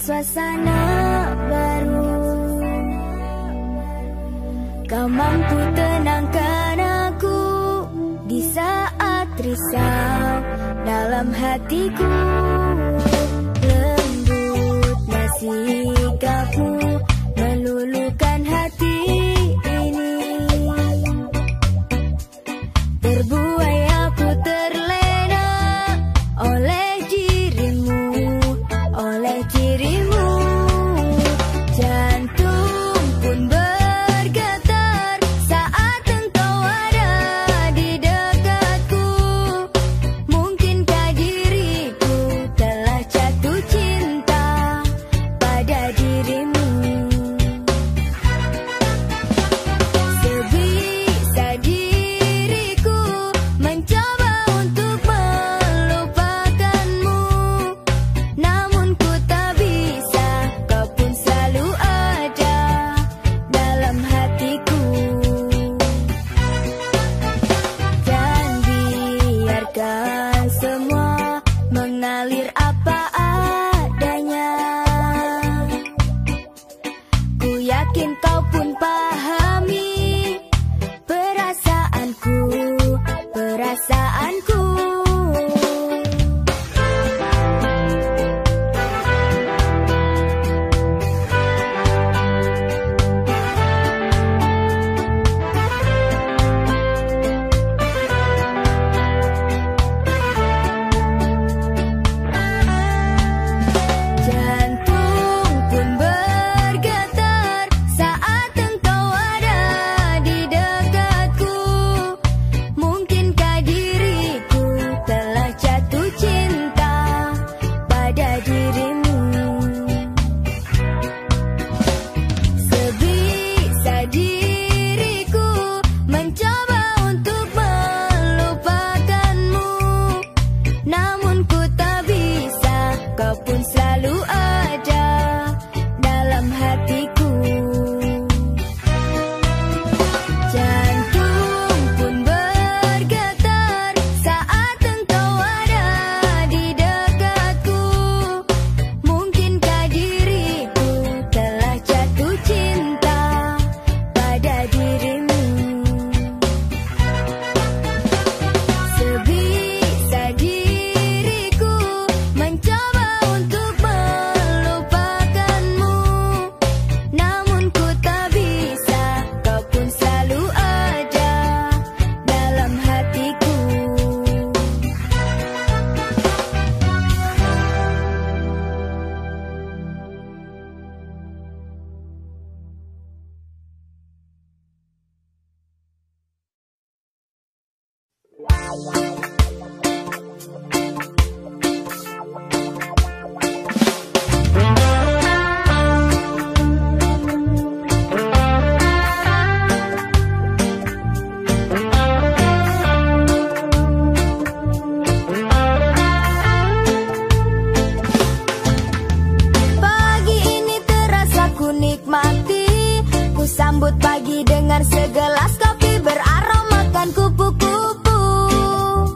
suasana baru. Kau mampu tenangkan aku di saat risau dalam hatiku. Lembutnya sikapmu meluluhkan hati ini. Terbuai aku terlena oleh dirimu, oleh dirimu. Jantung pun bergetar saat engkau ada di dekatku. Mungkinkah diriku telah jatuh cinta pada dirimu? Sebisa diriku mencoba untuk melupakanmu, namun ku tak bisa. Kau pun selalu ada dalam hatiku. Dan biarkan semua mengalir apa adanya. Ku yakin kau pun pahami perasaanku, perasaanku. Jantung pun bergetar saat engkau ada di dekatku. Mungkinkah diriku telah jatuh cinta pada dirimu? Sebisa diriku mencoba untuk melupakanmu, namun ku tak bisa. Kau pun selalu ada dalam hatiku. Jantung pun bergetar saat engkau ada di dekatku. Mungkinkah diriku telah jatuh cinta pada dirimu? Sebisa diriku mencoba untuk melupakanmu, namun ku tak bisa. Kau pun selalu ada dalam hatiku. Pagi ini terasa ku nikmati. Ku sambut pagi dengan segelas kopi beraromakan kupu-kupu.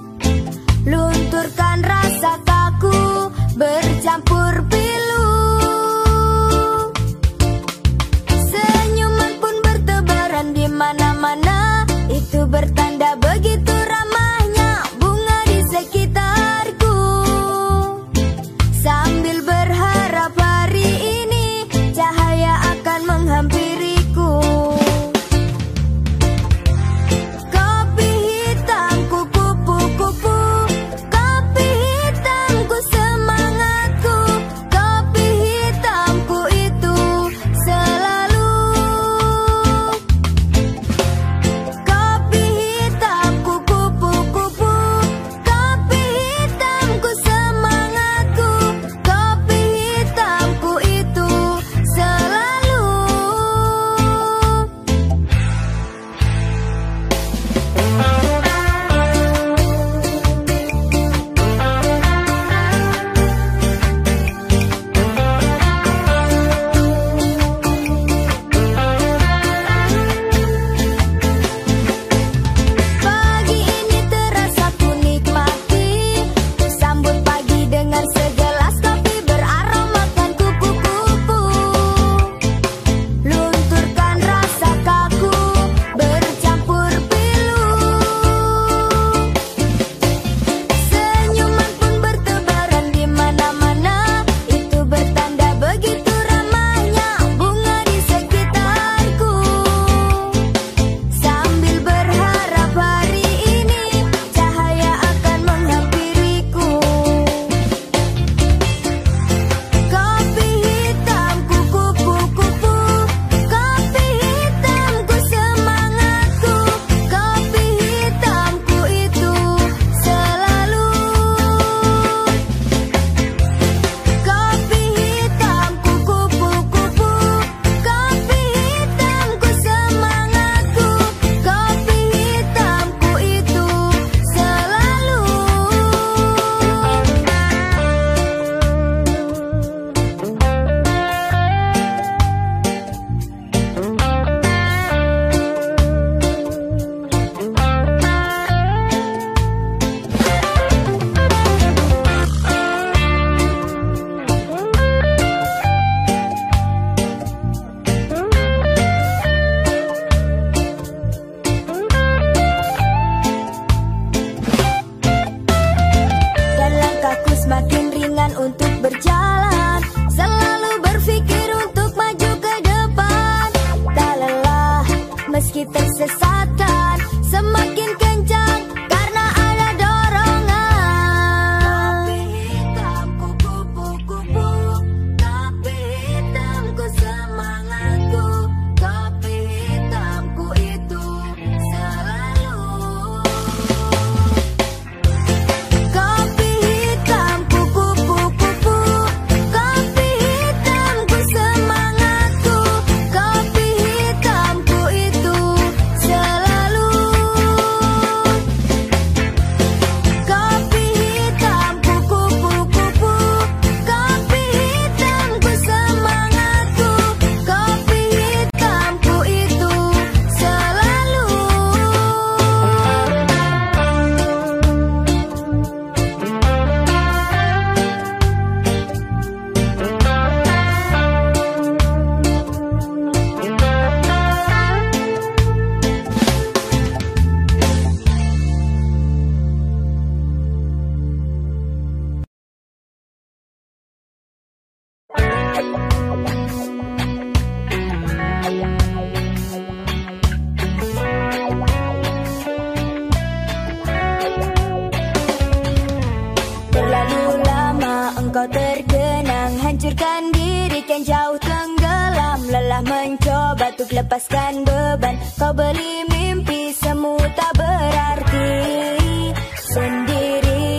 lepaskan beban. Kau beli mimpi, semu tak berarti sendiri.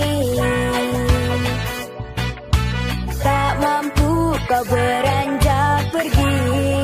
Tak mampu kau beranjak pergi.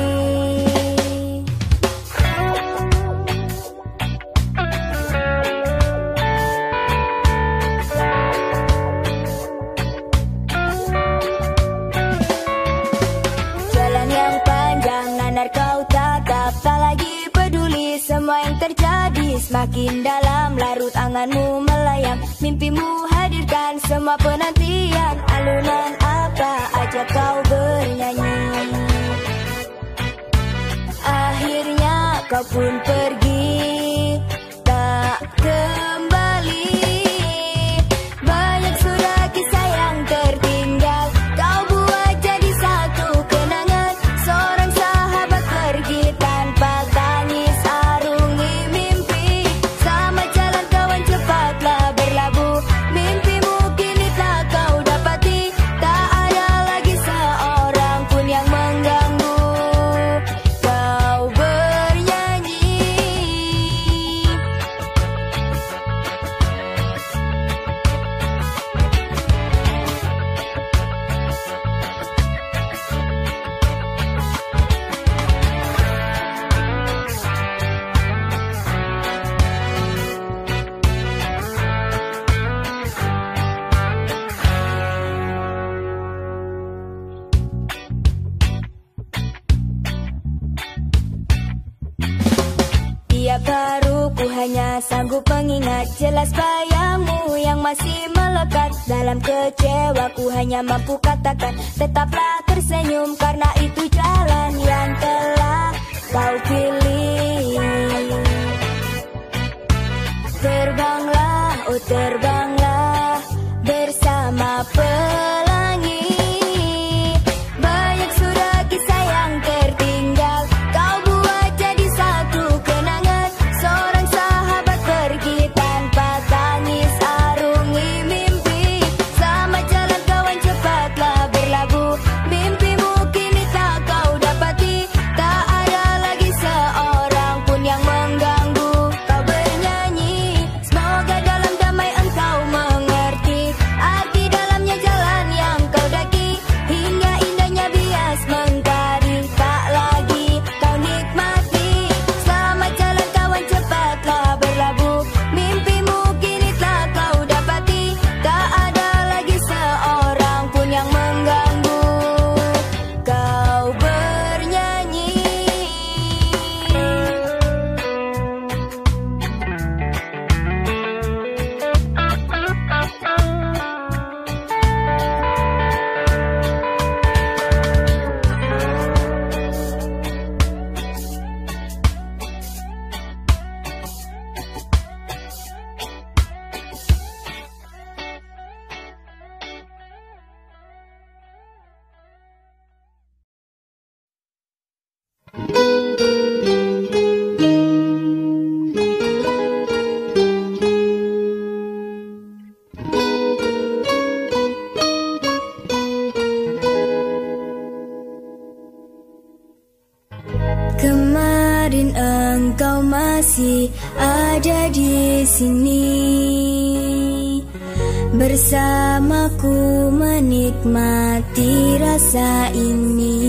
Jalan yang panjang nanar kau tatap, tak lagi peduli semua yang terjadi. Semakin dalam larut anganmu melayang, mimpimu hadirkan semua penantian. Alunan apa aja kau bernyanyi, akhirnya kau pun pergi, tak kembali. Banyak sudah kisah yang tertinggal, kau buat jadi satu kenangan. Seorang sahabat pergi tanpa tangis, arungi mimpi. Sama jalan kawan cepatlah berlabuh, mimpimu kini tak kau dapati. Tak ada lagi seorang pun yang mengganggu kau bernyanyi. Tiap baru ku hanya sanggup mengingat jelas bayangmu yang masih melekat. Dalam kecewa ku hanya mampu katakan, tetaplah tersenyum karena itu jalan yang telah kau pilih. Terbanglah, oh terbanglah bersama pelangi. Banyak sudah kisah yang tertinggal, kau buat jadi satu kenangan. Seorang sahabat pergi tanpa tangis, arungi mimpi. Sama jalan kawan cepatlah berlabuh, mimpimu kini tak kau dapati. Tak ada lagi seorang pun yang mengganggu kau bernyanyi. Semoga dalam damai engkau mengerti arti dalamnya jalan yang kau daki. Hingga indahnya bias mentari tak lagi kau nikmati. Selamat jalan kawan, cepatlah berlabuh, mimpimu kini tak kau dapati. Tak ada lagi seorang pun yang mengganggu kau bernyanyi. Kemarin engkau masih ada di sini, bersamaku menikmati rasa ini.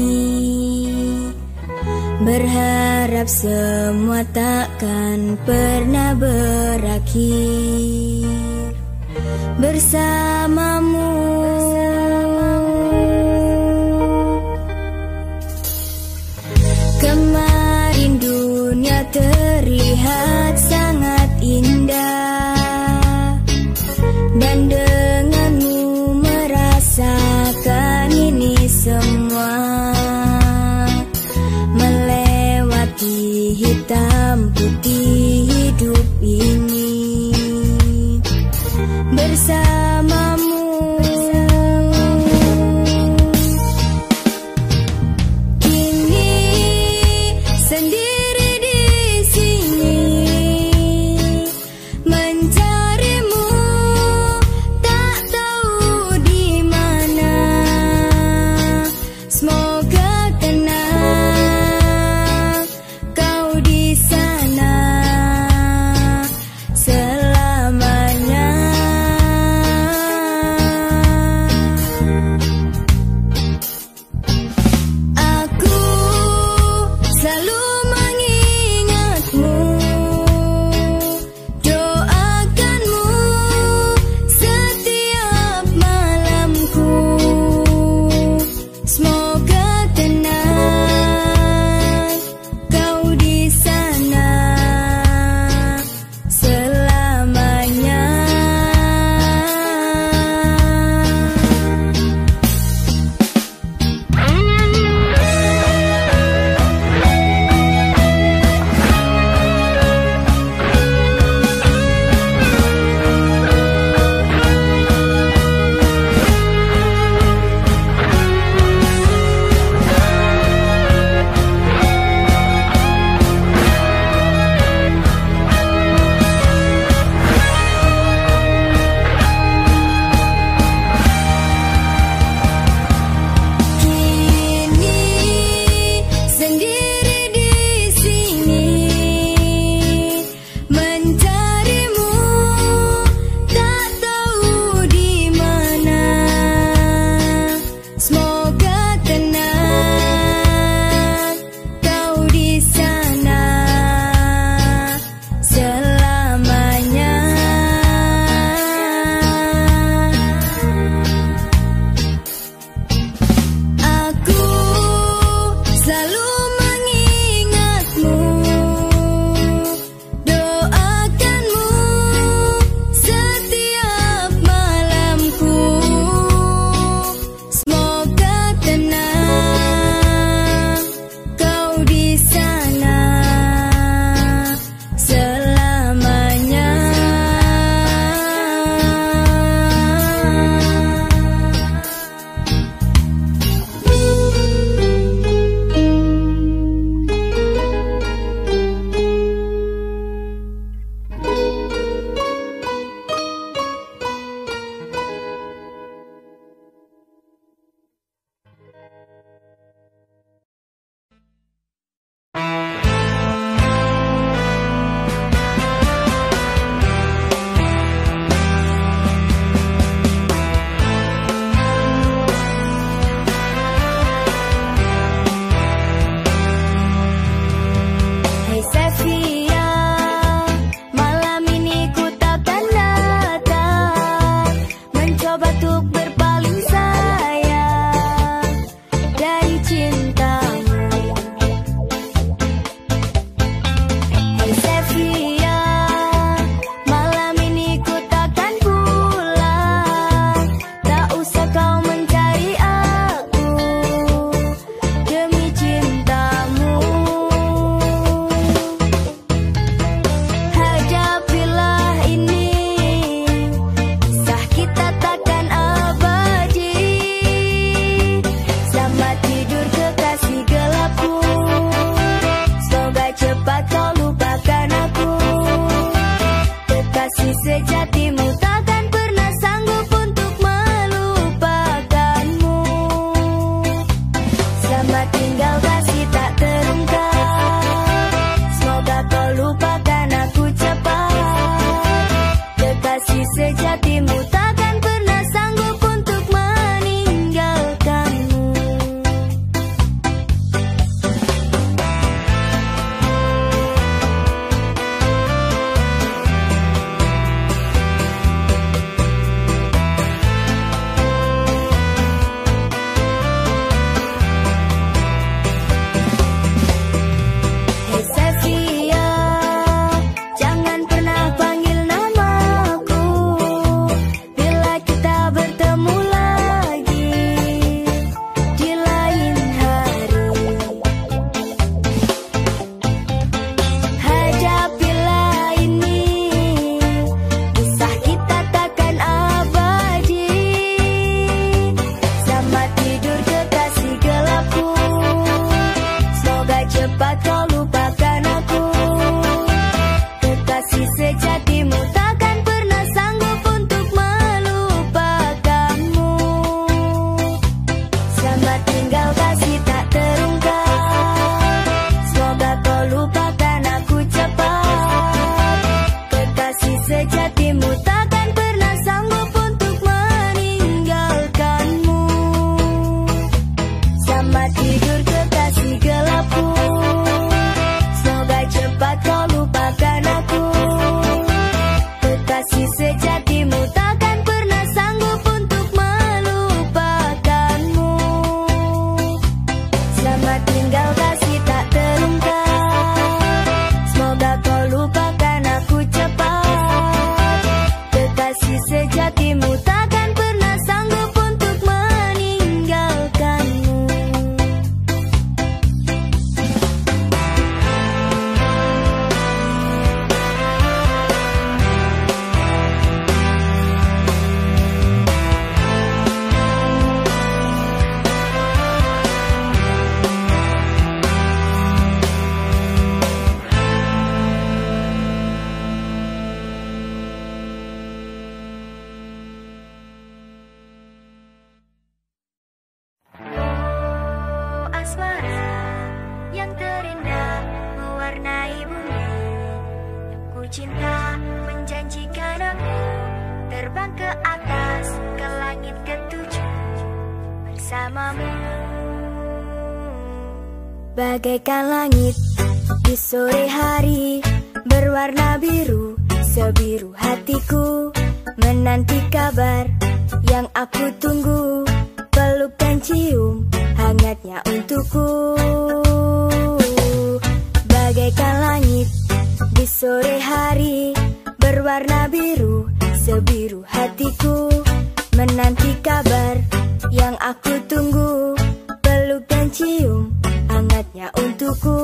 Berharap semua takkan pernah berakhir bersamamu. Kemarin dunia terlihat sangat indah, dan denganmu merasakan ini semua. Melewati hitam putih hidup ini bersamamu. sejatimu, takkan pernah sanggup untuk melupakanmu. Selamat tinggal kasih tak terungkap, semoga kau lupakan aku cepat. Kekasih sejatimu, takkan pernah sanggup untuk meninggalkanmu. Hei Sofia, jangan pernah panggil namaku bila kita bertemu lagi di lain hari. Hadapilah ini, kisah kita takkan abadi. Selamat tidur kekasih gelapku, semoga cepat kau lupakan aku. Kekasih sejatimu, takkan pernah sanggup untuk melupakanmu. Selamat tinggal kasih tak terungkap, semoga kau lupakan aku cepat. Kekasih sejatimu, takkan pernah sanggup untuk meninggalkanmu. Selamat tidur kekasih gelapku, semoga cepat kau lupakan aku. Kekasih sejatimu, takkan pernah sanggup untuk melupakanmu. Selamat tinggal kasih tak terungkap, semoga kau lupakan aku cepat. Kekasih sejatimu, takkan pernah sanggup untuk meninggalkanmu. Oh, asmara yang terindah mewarnai bumi, yang ku cinta menjanjikan aku terbang ke atas, ke langit ketujuh bersamamu. Bagaikan langit di sore hari, berwarna biru, sebiru hatiku menanti kabar yang aku tunggu. Peluk dan cium hangatnya untukku. Bagaikan langit di sore hari, berwarna biru, sebiru hatiku menanti kabar yang aku tunggu. Peluk dan cium hangatnya untukku.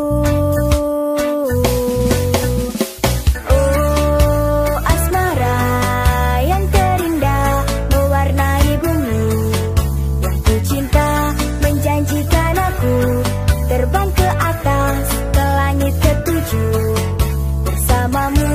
Oh, asmara yang terindah mewarnai bumi, yang ku cinta menjanjikan aku terbang ke atas, ke langit ketujuh bersamamu.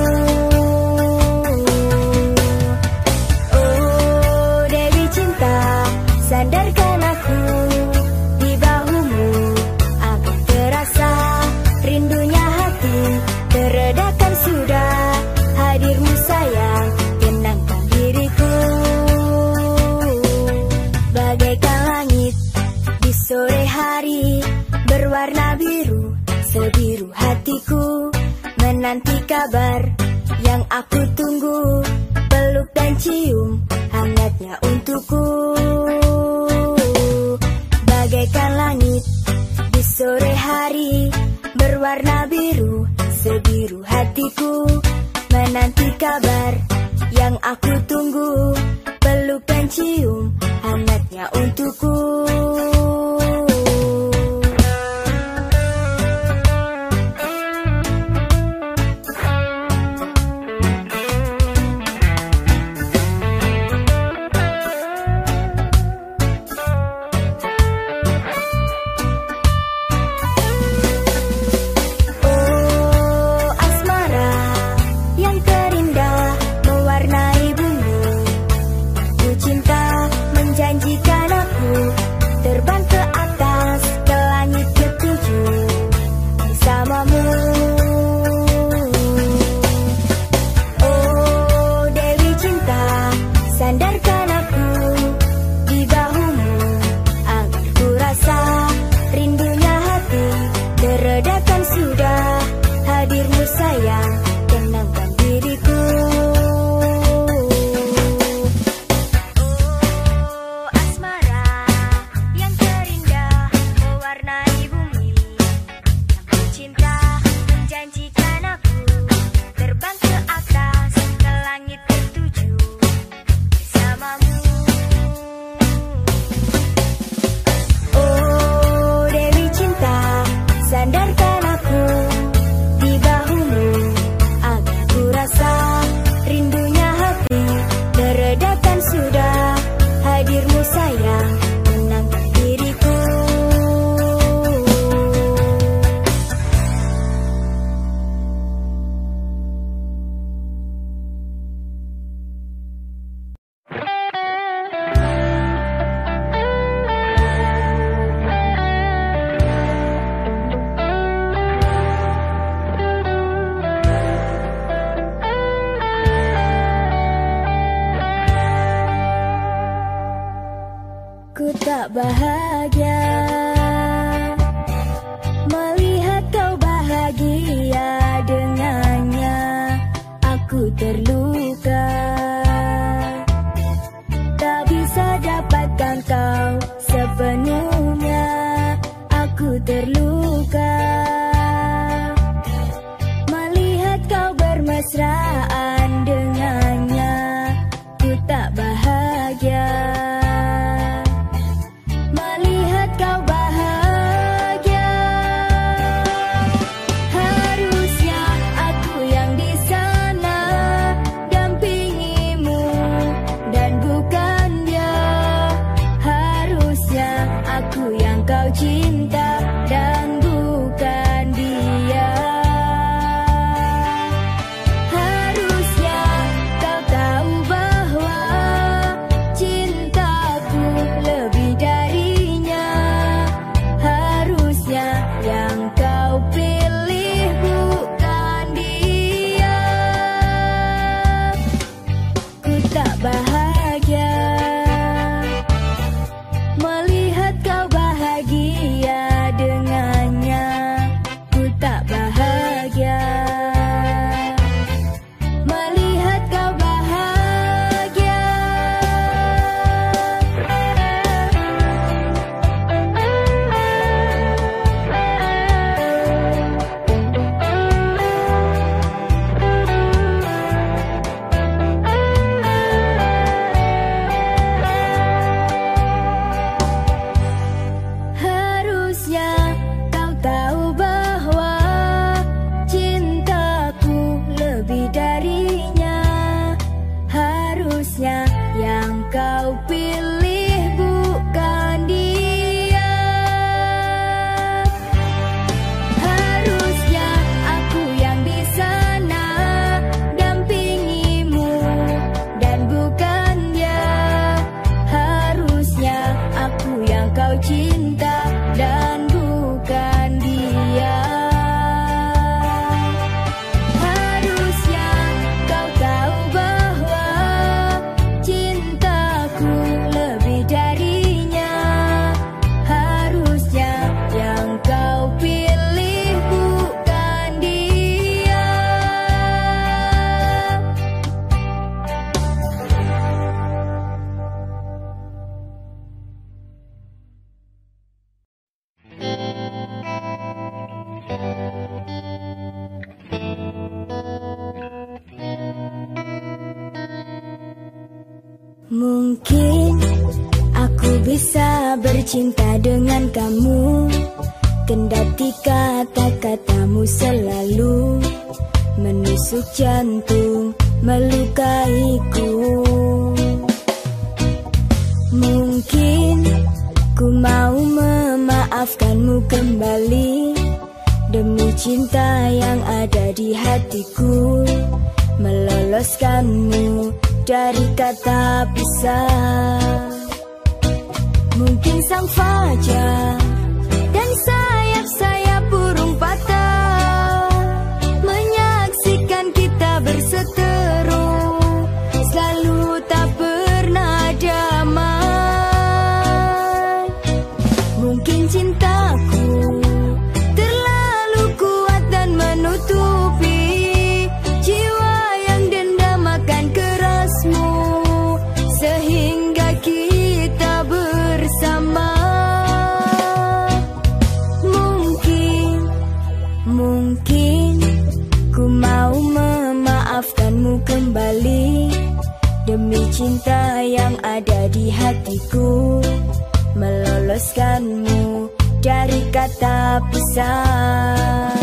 Oh, Dewi cinta, sandarkan aku di bahumu, akan terasa rindunya hati, teredakan sudah hadirmu sayang, tenangkan diriku. Bagaikan langit di sore hari, berwarna biru, sebiru hatiku menanti kabar yang aku tunggu. Peluk dan cium hangatnya untukku. Bagaikan langit di sore hari, berwarna biru, sebiru hatiku menanti kabar yang aku tunggu. Peluk dan cium hangatnya untukku. Oh, asmara yang terindah mewarnai tak bahagia melihat kau bahagia dengannya. Aku terluka, tak bisa dapatkan kau sepenuhnya. Aku terluka melihat kau bermesraan dengannya. Ku tak bahagia melihat kau bahagia. Harusnya aku yang di sana dampingimu dan bukan dia. Harusnya aku yang kau cinta dan bukan dia. Harusnya kau tahu bahwa cintaku lebih darinya. Harusnya yang kau pilih bukan dia. Ku tak bahagia melihat kau bahagia dengannya. Ku tak bahagia melihat kau bahagia. Harusnya kau tahu bahwa cintaku lebih darinya. Harusnya yang kau pilih bukan dia. Harusnya aku yang di sana dampingimu dan bukan dia. Harusnya aku yang kau cinta dan bukan dia. Harusnya kau tahu bahwa cintaku lebih darinya. Harusnya yang kau pilih bukan dia. Mungkin aku bisa bercinta dengan kamu, kendati kata-katamu selalu menusuk jantung, melukaiku. Mungkin ku mau memaafkanmu kembali demi cinta yang ada di hatiku, meloloskanmu dari kata pisah. Mungkin sang fajar dan sayap-sayap burung patah menyaksikan kita berseteru, selalu tak pernah damai. Mungkin cintaku terlalu kuat dan menutupi jiwa yang dendam akan kerasmu, sehingga kita bersama. Mungkin ku mau memaafkanmu kembali demi cinta yang ada di hatiku, meloloskanmu dari kata pisah.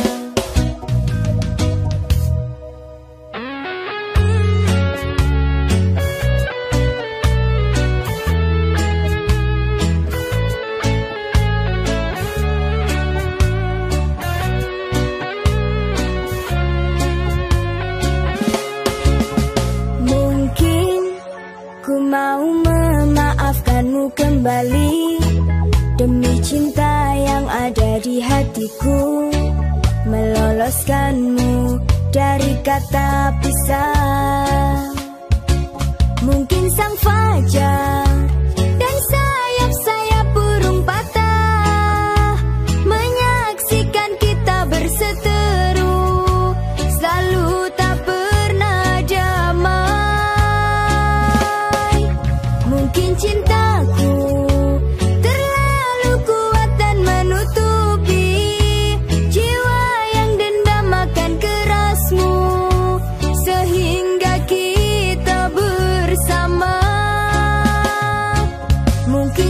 Ku mau memaafkanmu kembali demi cinta yang ada di hatiku, meloloskanmu dari kata pisah. Mungkin sang fajar dan sayap-sayap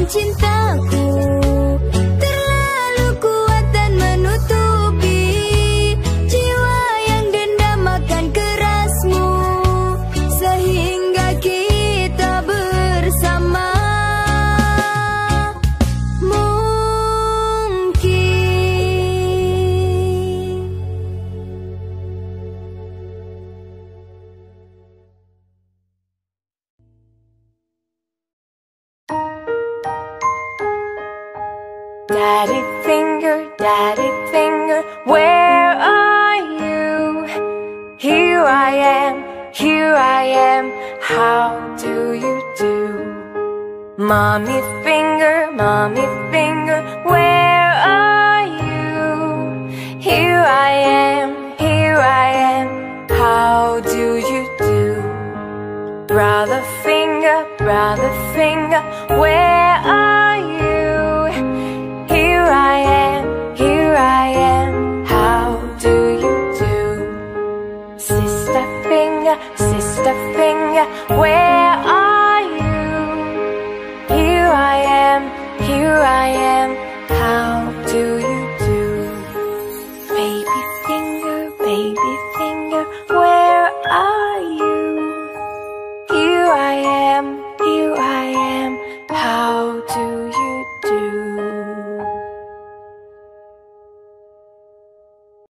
cintaku terlalu kuat dan menutupi jiwa yang dendam akan kerasmu, sehingga kita bersama Daddy finger, where are you? Here I am, how do you do? Mommy finger, where are you? Here I am, how do you do? Brother finger, where are you?